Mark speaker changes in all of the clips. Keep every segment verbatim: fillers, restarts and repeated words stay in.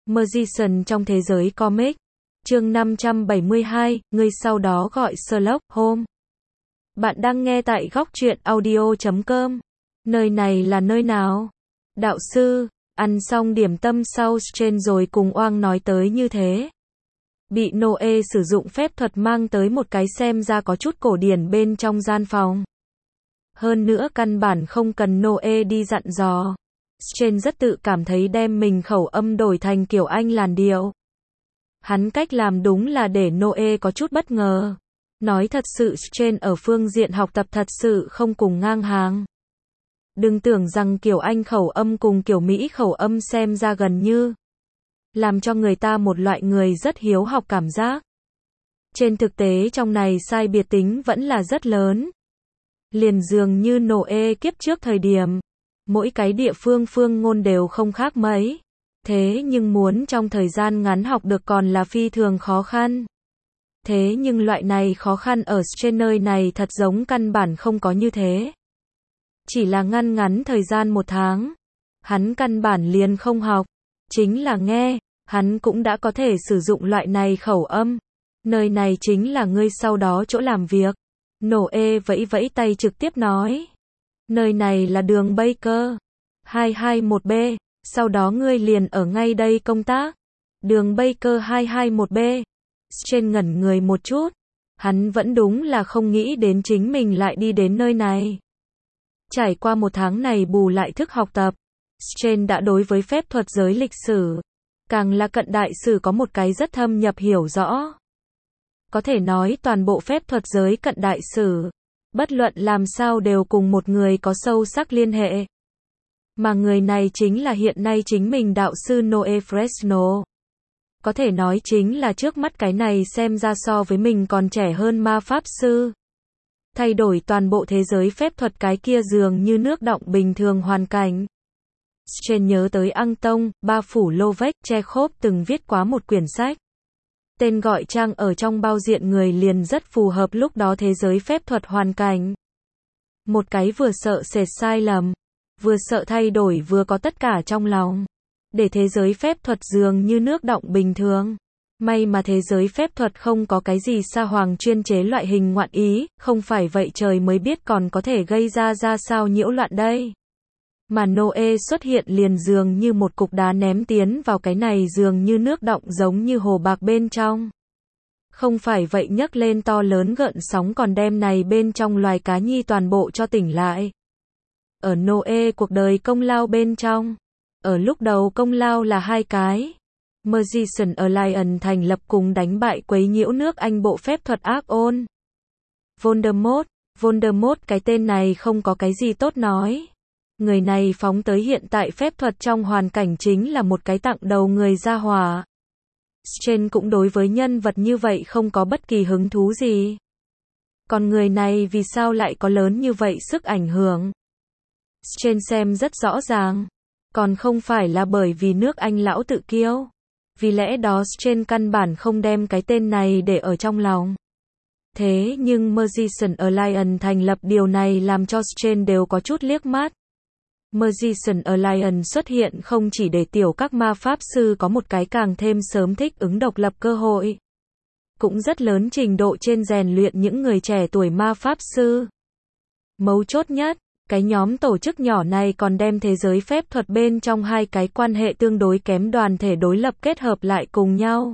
Speaker 1: Magician trong thế giới comic. Chương năm trăm bảy mươi hai, người sau đó gọi Sherlock Holmes. Bạn đang nghe tại góc truyện audio chấm com. Nơi này là nơi nào? Đạo sư, ăn xong điểm tâm sau Strange rồi cùng oang nói tới như thế. Bị Noe sử dụng phép thuật mang tới một cái xem ra có chút cổ điển bên trong gian phòng. Hơn nữa căn bản không cần Noe đi dặn dò. Strange rất tự cảm thấy đem mình khẩu âm đổi thành kiểu Anh làn điệu. Hắn cách làm đúng là để Noe có chút bất ngờ. Nói thật sự Strange ở phương diện học tập thật sự không cùng ngang hàng. Đừng tưởng rằng kiểu Anh khẩu âm cùng kiểu Mỹ khẩu âm xem ra gần như. Làm cho người ta một loại người rất hiếu học cảm giác. Trên thực tế trong này sai biệt tính vẫn là rất lớn. Liền dường như Noe kiếp trước thời điểm. Mỗi cái địa phương phương ngôn đều không khác mấy. Thế nhưng muốn trong thời gian ngắn học được còn là phi thường khó khăn. Thế nhưng loại này khó khăn ở trên nơi này thật giống căn bản không có như thế. Chỉ là ngăn ngắn thời gian một tháng. Hắn căn bản liền không học. Chính là nghe, hắn cũng đã có thể sử dụng loại này khẩu âm. Nơi này chính là ngươi sau đó chỗ làm việc. Noe vẫy vẫy tay trực tiếp nói. Nơi này là đường Baker. hai hai một B. Sau đó ngươi liền ở ngay đây công tác. Đường Baker hai hai một B. Strange ngẩn người một chút. Hắn vẫn đúng là không nghĩ đến chính mình lại đi đến nơi này. Trải qua một tháng này bù lại thức học tập. Strange đã đối với phép thuật giới lịch sử. Càng là cận đại sử có một cái rất thâm nhập hiểu rõ. Có thể nói toàn bộ phép thuật giới cận đại sử. Bất luận làm sao đều cùng một người có sâu sắc liên hệ. Mà người này chính là hiện nay chính mình đạo sư Noe Fresno. Có thể nói chính là trước mắt cái này xem ra so với mình còn trẻ hơn ma pháp sư. Thay đổi toàn bộ thế giới phép thuật cái kia dường như nước đọng bình thường hoàn cảnh. Strange nhớ tới Anton, ba phủ Lovec, Chekhov từng viết quá một quyển sách. Tên gọi trang ở trong bao diện người liền rất phù hợp lúc đó thế giới phép thuật hoàn cảnh. Một cái vừa sợ sệt sai lầm, vừa sợ thay đổi vừa có tất cả trong lòng. Để thế giới phép thuật dường như nước đọng bình thường. May mà thế giới phép thuật không có cái gì sa hoàng chuyên chế loại hình ngoạn ý, không phải vậy trời mới biết còn có thể gây ra ra sao nhiễu loạn đây. Mà Noe xuất hiện liền dường như một cục đá ném tiến vào cái này dường như nước đọng giống như hồ bạc bên trong. Không phải vậy nhấc lên to lớn gợn sóng còn đem này bên trong loài cá nhi toàn bộ cho tỉnh lại. Ở Noe cuộc đời công lao bên trong. Ở lúc đầu công lao là hai cái. Magician Alliance thành lập cùng đánh bại quấy nhiễu nước Anh bộ phép thuật ác ôn. Voldemort. Voldemort cái tên này không có cái gì tốt nói. Người này phóng tới hiện tại phép thuật trong hoàn cảnh chính là một cái tặng đầu người ra hỏa. Strange cũng đối với nhân vật như vậy không có bất kỳ hứng thú gì. Còn người này vì sao lại có lớn như vậy sức ảnh hưởng? Strange xem rất rõ ràng. Còn không phải là bởi vì nước Anh lão tự kiêu. Vì lẽ đó Strange căn bản không đem cái tên này để ở trong lòng. Thế nhưng Magician Alliance thành lập điều này làm cho Strange đều có chút liếc mắt. Magician Alliance xuất hiện không chỉ để tiểu các ma pháp sư có một cái càng thêm sớm thích ứng độc lập cơ hội. Cũng rất lớn trình độ trên rèn luyện những người trẻ tuổi ma pháp sư. Mấu chốt nhất, cái nhóm tổ chức nhỏ này còn đem thế giới phép thuật bên trong hai cái quan hệ tương đối kém đoàn thể đối lập kết hợp lại cùng nhau.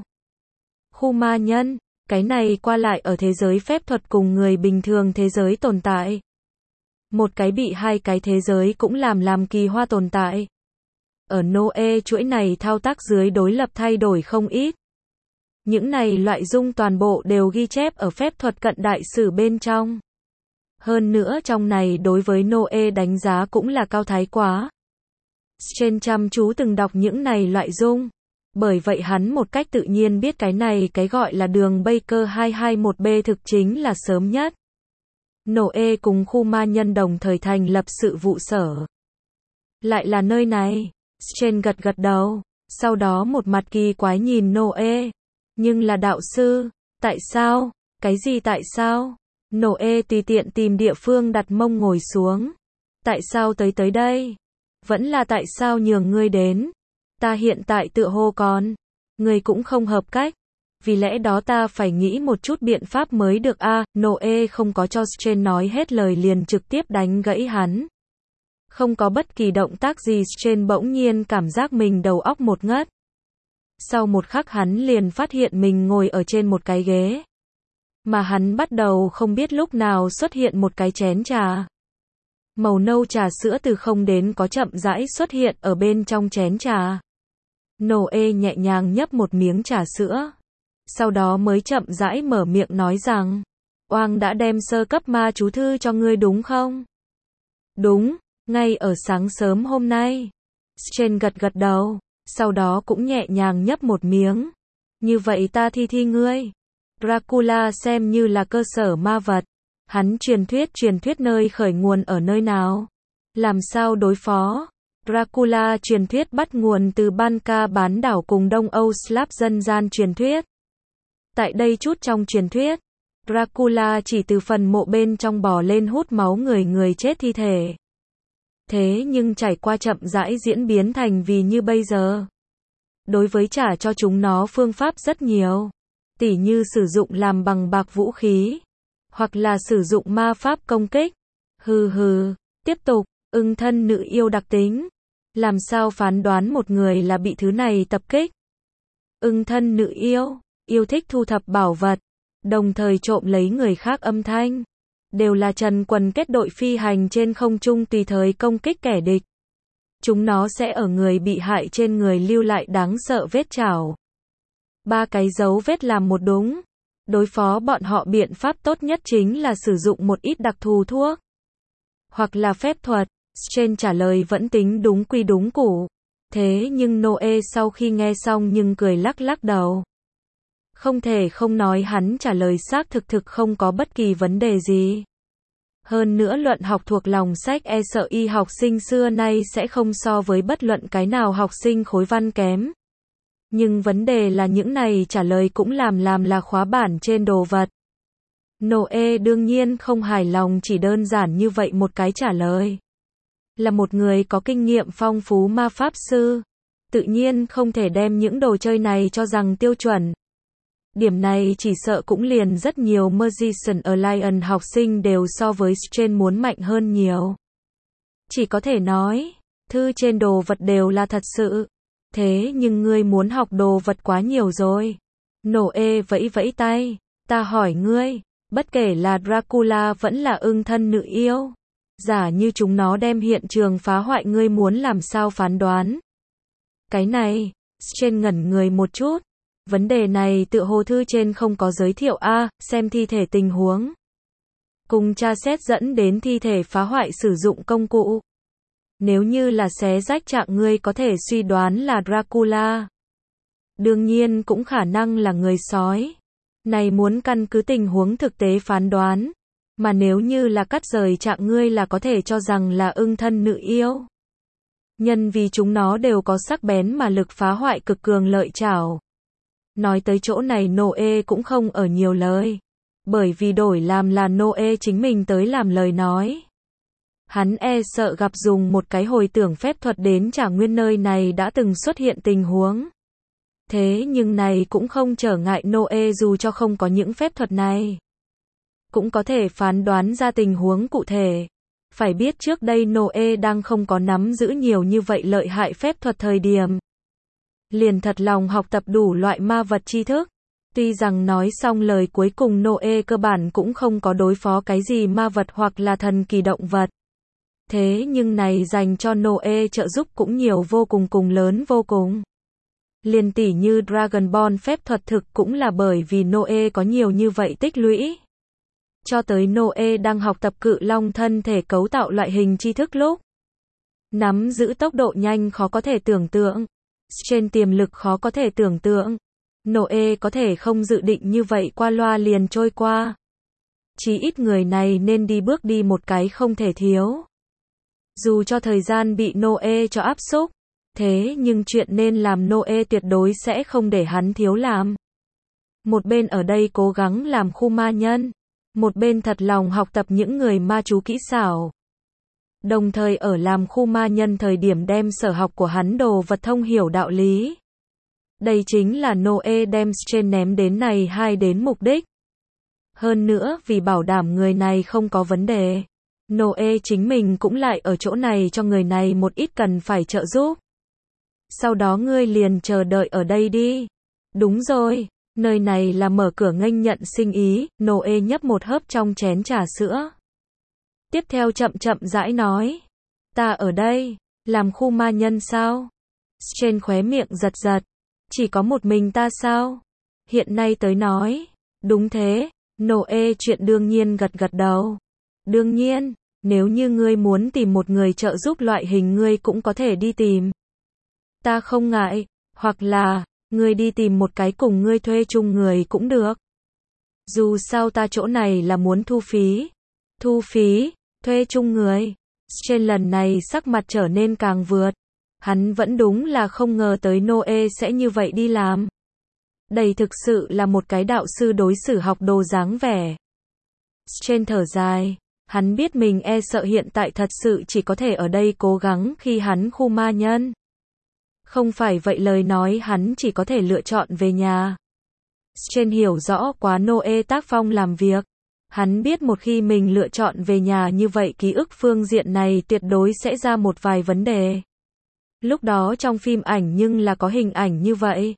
Speaker 1: Khu ma nhân, cái này qua lại ở thế giới phép thuật cùng người bình thường thế giới tồn tại. Một cái bị hai cái thế giới cũng làm làm kỳ hoa tồn tại. Ở Noe chuỗi này thao tác dưới đối lập thay đổi không ít. Những này loại dung toàn bộ đều ghi chép ở phép thuật cận đại sử bên trong. Hơn nữa trong này đối với Noe đánh giá cũng là cao thái quá. Strange chăm chú từng đọc những này loại dung. Bởi vậy hắn một cách tự nhiên biết cái này cái gọi là đường Baker hai hai một B thực chính là sớm nhất. Noe cùng khu ma nhân đồng thời thành lập sự vụ sở. Lại là nơi này. Strange gật gật đầu. Sau đó một mặt kỳ quái nhìn Noe. Nhưng là đạo sư. Tại sao? Cái gì tại sao? Noe tùy tiện tìm địa phương đặt mông ngồi xuống. Tại sao tới tới đây? Vẫn là tại sao nhường ngươi đến? Ta hiện tại tựa hồ còn, người cũng không hợp cách. Vì lẽ đó ta phải nghĩ một chút biện pháp mới được a. À, Noe không có cho Strange nói hết lời liền trực tiếp đánh gãy hắn. Không có bất kỳ động tác gì, Strange bỗng nhiên cảm giác mình đầu óc một ngất. Sau một khắc hắn liền phát hiện mình ngồi ở trên một cái ghế. Mà hắn bắt đầu không biết lúc nào xuất hiện một cái chén trà. Màu nâu trà sữa từ không đến có chậm rãi xuất hiện ở bên trong chén trà. Noe nhẹ nhàng nhấp một miếng trà sữa. Sau đó mới chậm rãi mở miệng nói rằng, Oang đã đem sơ cấp ma chú thư cho ngươi đúng không? Đúng, ngay ở sáng sớm hôm nay. Strange gật gật đầu, sau đó cũng nhẹ nhàng nhấp một miếng. Như vậy ta thi thi ngươi. Dracula xem như là cơ sở ma vật. Hắn truyền thuyết truyền thuyết nơi khởi nguồn ở nơi nào? Làm sao đối phó? Dracula truyền thuyết bắt nguồn từ Ban Ca bán đảo cùng Đông Âu Slav dân gian truyền thuyết. Tại đây chút trong truyền thuyết, Dracula chỉ từ phần mộ bên trong bò lên hút máu người người chết thi thể. Thế nhưng trải qua chậm rãi diễn biến thành vì như bây giờ. Đối với trả cho chúng nó phương pháp rất nhiều. Tỉ như sử dụng làm bằng bạc vũ khí. Hoặc là sử dụng ma pháp công kích. Hừ hừ, tiếp tục, ưng thân nữ yêu đặc tính. Làm sao phán đoán một người là bị thứ này tập kích? Ưng thân nữ yêu, yêu thích thu thập bảo vật, đồng thời trộm lấy người khác âm thanh. Đều là trần quần kết đội phi hành trên không trung tùy thời công kích kẻ địch. Chúng nó sẽ ở người bị hại trên người lưu lại đáng sợ vết chảo. Ba cái dấu vết làm một đúng. Đối phó bọn họ biện pháp tốt nhất chính là sử dụng một ít đặc thù thuốc. Hoặc là phép thuật. Strange trả lời vẫn tính đúng quy đúng củ. Thế nhưng Noe sau khi nghe xong nhưng cười lắc lắc đầu. Không thể không nói hắn trả lời xác thực thực không có bất kỳ vấn đề gì. Hơn nữa luận học thuộc lòng sách e sợ y học sinh xưa nay sẽ không so với bất luận cái nào học sinh khối văn kém. Nhưng vấn đề là những này trả lời cũng làm làm là khóa bản trên đồ vật. Noe đương nhiên không hài lòng chỉ đơn giản như vậy một cái trả lời. Là một người có kinh nghiệm phong phú ma pháp sư. Tự nhiên không thể đem những đồ chơi này cho rằng tiêu chuẩn. Điểm này chỉ sợ cũng liền rất nhiều Magician Alliance học sinh đều so với Strange muốn mạnh hơn nhiều. Chỉ có thể nói, thư trên đồ vật đều là thật sự. Thế nhưng ngươi muốn học đồ vật quá nhiều rồi. Noe vẫy vẫy tay, ta hỏi ngươi, bất kể là Dracula vẫn là ưng thân nữ yêu. Giả như chúng nó đem hiện trường phá hoại ngươi muốn làm sao phán đoán? Cái này, Strange ngẩn người một chút. Vấn đề này tựa hồ thư trên không có giới thiệu a, à, xem thi thể tình huống. Cùng tra xét dẫn đến thi thể phá hoại sử dụng công cụ. Nếu như là xé rách trạng ngươi có thể suy đoán là Dracula. Đương nhiên cũng khả năng là người sói. Này muốn căn cứ tình huống thực tế phán đoán. Mà nếu như là cắt rời trạng ngươi là có thể cho rằng là ưng thân nữ yêu. Nhân vì chúng nó đều có sắc bén mà lực phá hoại cực cường lợi chảo. Nói tới chỗ này Noe cũng không ở nhiều lời. Bởi vì đổi làm là Noe chính mình tới làm lời nói. Hắn e sợ gặp dùng một cái hồi tưởng phép thuật đến trả nguyên nơi này đã từng xuất hiện tình huống. Thế nhưng này cũng không trở ngại Noe dù cho không có những phép thuật này. Cũng có thể phán đoán ra tình huống cụ thể. Phải biết trước đây Noe đang không có nắm giữ nhiều như vậy lợi hại phép thuật thời điểm. Liền thật lòng học tập đủ loại ma vật tri thức. Tuy rằng nói xong lời cuối cùng Noe cơ bản cũng không có đối phó cái gì ma vật hoặc là thần kỳ động vật. Thế nhưng này dành cho Noe trợ giúp cũng nhiều vô cùng cùng lớn vô cùng. Liền tỉ như Dragon Ball phép thuật thực cũng là bởi vì Noe có nhiều như vậy tích lũy. Cho tới Noe đang học tập cự long thân thể cấu tạo loại hình tri thức lúc. Nắm giữ tốc độ nhanh khó có thể tưởng tượng. Trên tiềm lực khó có thể tưởng tượng. Noe có thể không dự định như vậy qua loa liền trôi qua. Chí ít người này nên đi bước đi một cái không thể thiếu. Dù cho thời gian bị Noe cho áp xúc. Thế nhưng chuyện nên làm Noe tuyệt đối sẽ không để hắn thiếu làm. Một bên ở đây cố gắng làm khu ma nhân. Một bên thật lòng học tập những người ma chú kỹ xảo. Đồng thời ở làm khu ma nhân thời điểm đem sở học của hắn đồ vật thông hiểu đạo lý. Đây chính là Noe đem Strange ném đến này hai đến mục đích. Hơn nữa vì bảo đảm người này không có vấn đề, Noe chính mình cũng lại ở chỗ này cho người này một ít cần phải trợ giúp. Sau đó ngươi liền chờ đợi ở đây đi. Đúng rồi, nơi này là mở cửa nghênh nhận sinh ý, Noe nhấp một hớp trong chén trà sữa. Tiếp theo chậm chậm rãi nói, ta ở đây, làm khu ma nhân sao? Strange khóe miệng giật giật, chỉ có một mình ta sao? Hiện nay tới nói, đúng thế, Noe chuyện đương nhiên gật gật đầu. Đương nhiên, nếu như ngươi muốn tìm một người trợ giúp loại hình ngươi cũng có thể đi tìm. Ta không ngại, hoặc là, ngươi đi tìm một cái cùng ngươi thuê chung người cũng được. Dù sao ta chỗ này là muốn thu phí. Thu phí, thuê chung người. Strange lần này sắc mặt trở nên càng vượt. Hắn vẫn đúng là không ngờ tới Noe sẽ như vậy đi làm. Đây thực sự là một cái đạo sư đối xử học đồ dáng vẻ. Strange thở dài. Hắn biết mình e sợ hiện tại thật sự chỉ có thể ở đây cố gắng khi hắn khu ma nhân. Không phải vậy lời nói hắn chỉ có thể lựa chọn về nhà. Strange hiểu rõ quá Noe tác phong làm việc. Hắn biết một khi mình lựa chọn về nhà như vậy ký ức phương diện này tuyệt đối sẽ ra một vài vấn đề. Lúc đó trong phim ảnh nhưng là có hình ảnh như vậy.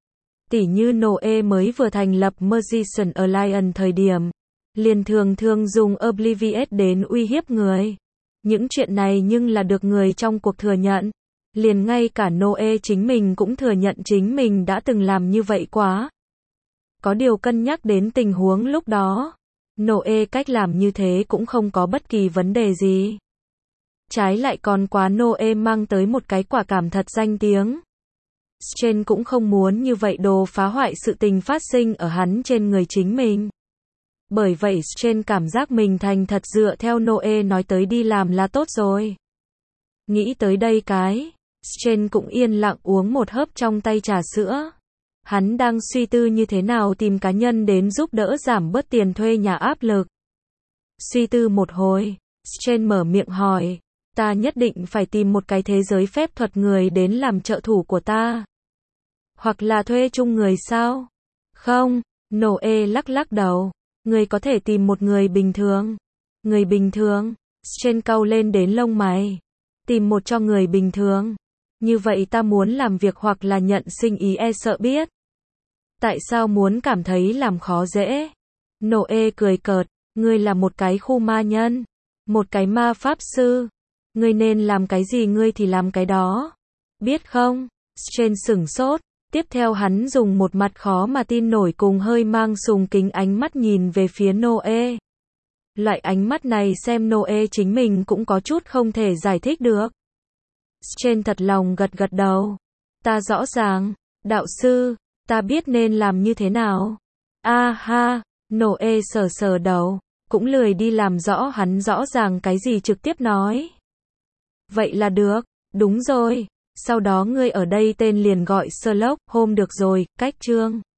Speaker 1: Tỉ như Noe mới vừa thành lập Magician Alliance thời điểm, liền thường thường dùng Oblivious đến uy hiếp người. Những chuyện này nhưng là được người trong cuộc thừa nhận. Liền ngay cả Noe chính mình cũng thừa nhận chính mình đã từng làm như vậy quá. Có điều cân nhắc đến tình huống lúc đó, Noe cách làm như thế cũng không có bất kỳ vấn đề gì. Trái lại còn quá Noe mang tới một cái quả cảm thật danh tiếng. Strange cũng không muốn như vậy đồ phá hoại sự tình phát sinh ở hắn trên người chính mình. Bởi vậy Strange cảm giác mình thành thật dựa theo Noe nói tới đi làm là tốt rồi. Nghĩ tới đây cái, Strange cũng yên lặng uống một hớp trong tay trà sữa. Hắn đang suy tư như thế nào tìm cá nhân đến giúp đỡ giảm bớt tiền thuê nhà áp lực. Suy tư một hồi, Strange mở miệng hỏi, ta nhất định phải tìm một cái thế giới phép thuật người đến làm trợ thủ của ta. Hoặc là thuê chung người sao? Không, Noe lắc lắc đầu. Người có thể tìm một người bình thường. Người bình thường? Strange cau lên đến lông mày. Tìm một cho người bình thường. Như vậy ta muốn làm việc hoặc là nhận sinh ý e sợ biết. Tại sao muốn cảm thấy làm khó dễ? Noe cười cợt, ngươi là một cái khu ma nhân, một cái ma pháp sư. Ngươi nên làm cái gì ngươi thì làm cái đó. Biết không? Strange sửng sốt, tiếp theo hắn dùng một mặt khó mà tin nổi cùng hơi mang sùng kính ánh mắt nhìn về phía Noe. Loại ánh mắt này xem Noe chính mình cũng có chút không thể giải thích được. Strange thật lòng gật gật đầu. Ta rõ ràng, đạo sư, ta biết nên làm như thế nào. A ha, Noe sờ sờ đầu, cũng lười đi làm rõ hắn rõ ràng cái gì trực tiếp nói. Vậy là được, đúng rồi, sau đó ngươi ở đây tên liền gọi Sherlock Holmes được rồi, cách chương.